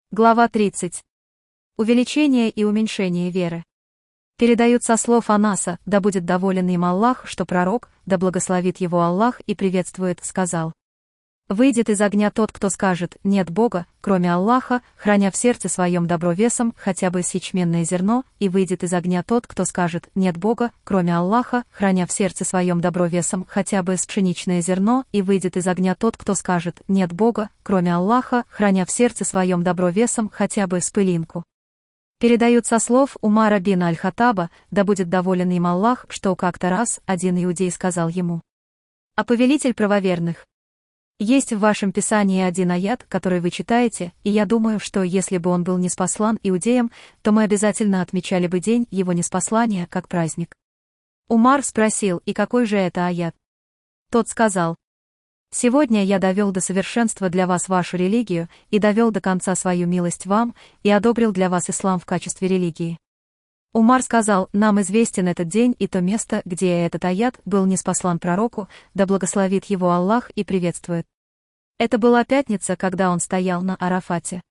Глава 30. Увеличение и уменьшение веры. Передают со слов Анаса: «Да будет доволен им Аллах, что пророк, да благословит его Аллах и приветствует, сказал: выйдет из огня тот, кто скажет: нет Бога, кроме Аллаха, храня в сердце своем добро весом хотя бы с ячменное зерно, и выйдет из огня тот, кто скажет: нет Бога, кроме Аллаха, храня в сердце своем добро весом хотя бы с пшеничное зерно, и выйдет из огня тот, кто скажет: нет Бога, кроме Аллаха, храня в сердце своем добро весом хотя бы с пылинку». Передают со слов Умара бин Аль-Хаттаба, да будет доволен им Аллах, что как-то раз один иудей сказал ему: «А повелитель правоверных, есть в вашем писании один аят, который вы читаете, и я думаю, что если бы он был ниспослан иудеям, то мы обязательно отмечали бы день его ниспослания как праздник». Умар спросил: «И какой же это аят?» Тот сказал: «Сегодня я довел до совершенства для вас вашу религию, и довел до конца свою милость вам, и одобрил для вас ислам в качестве религии». Умар сказал: «Нам известен этот день и то место, где этот аят был ниспослан пророку, да благословит его Аллах и приветствует». Это была пятница, когда он стоял на Арафате.